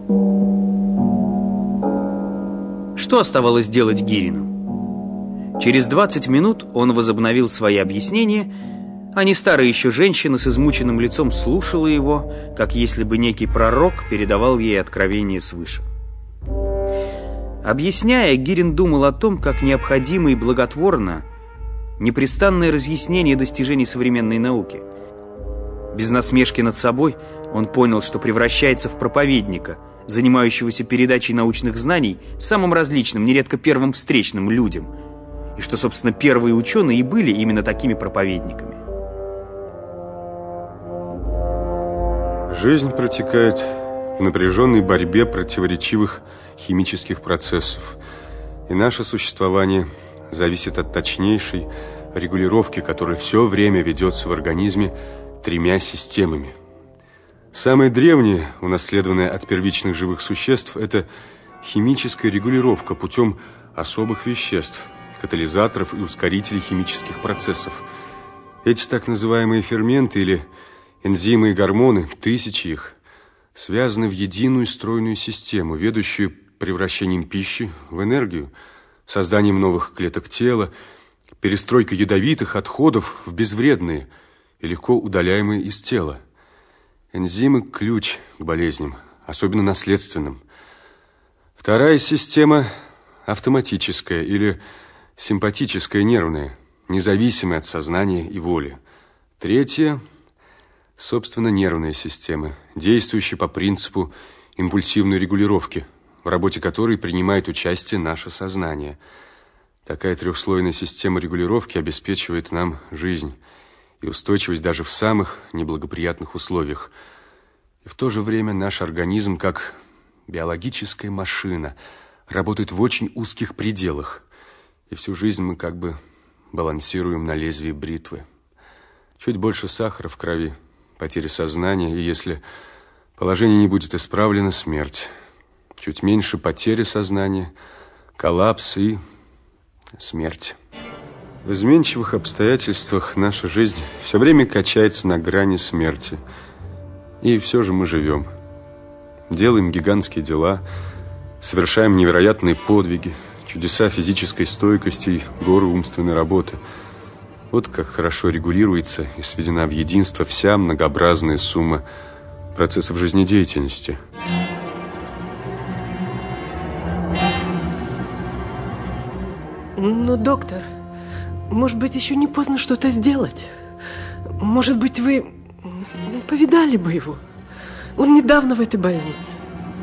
Что оставалось делать Гирину? Через 20 минут он возобновил свои объяснения, а не старая еще женщина с измученным лицом слушала его, как если бы некий пророк передавал ей откровение свыше. Объясняя, Гирин думал о том, как необходимо и благотворно непрестанное разъяснение достижений современной науки. Без насмешки над собой он понял, что превращается в проповедника, занимающегося передачей научных знаний самым различным, нередко первым встречным людям, и что, собственно, первые ученые и были именно такими проповедниками. Жизнь протекает в напряженной борьбе противоречивых химических процессов, и наше существование зависит от точнейшей регулировки, которая все время ведется в организме тремя системами. Самое древнее, унаследованное от первичных живых существ, это химическая регулировка путем особых веществ, катализаторов и ускорителей химических процессов. Эти так называемые ферменты или энзимы и гормоны, тысячи их, связаны в единую стройную систему, ведущую превращением пищи в энергию, созданием новых клеток тела, перестройкой ядовитых отходов в безвредные и легко удаляемые из тела. Энзимы – ключ к болезням, особенно наследственным. Вторая система – автоматическая или симпатическая нервная, независимая от сознания и воли. Третья – собственно нервная система, действующая по принципу импульсивной регулировки, в работе которой принимает участие наше сознание. Такая трехслойная система регулировки обеспечивает нам жизнь и устойчивость даже в самых неблагоприятных условиях. И в то же время наш организм, как биологическая машина, работает в очень узких пределах. И всю жизнь мы как бы балансируем на лезвии бритвы. Чуть больше сахара в крови, потеря сознания, и если положение не будет исправлено, смерть. Чуть меньше потери сознания, коллапс и смерть. В изменчивых обстоятельствах наша жизнь все время качается на грани смерти. И все же мы живем. Делаем гигантские дела, совершаем невероятные подвиги, чудеса физической стойкости и горы умственной работы. Вот как хорошо регулируется и сведена в единство вся многообразная сумма процессов жизнедеятельности. Но, доктор, может быть, еще не поздно что-то сделать. Может быть, вы повидали бы его. Он недавно в этой больнице.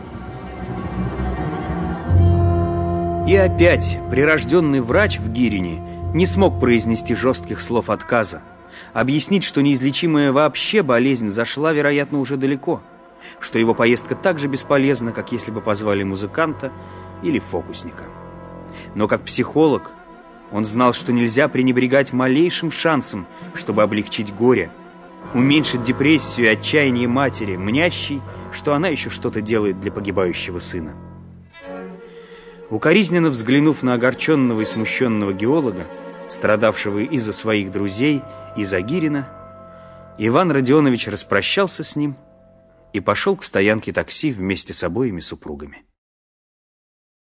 И опять прирожденный врач в Гирине не смог произнести жестких слов отказа, объяснить, что неизлечимая вообще болезнь зашла, вероятно, уже далеко, что его поездка так же бесполезна, как если бы позвали музыканта или фокусника. Но как психолог он знал, что нельзя пренебрегать малейшим шансом, чтобы облегчить горе, уменьшить депрессию и отчаяние матери, мнящей, что она еще что-то делает для погибающего сына. Укоризненно взглянув на огорченного и смущенного геолога, страдавшего из-за своих друзей и за Гирина, Иван Родионович распрощался с ним и пошел к стоянке такси вместе с обоими супругами.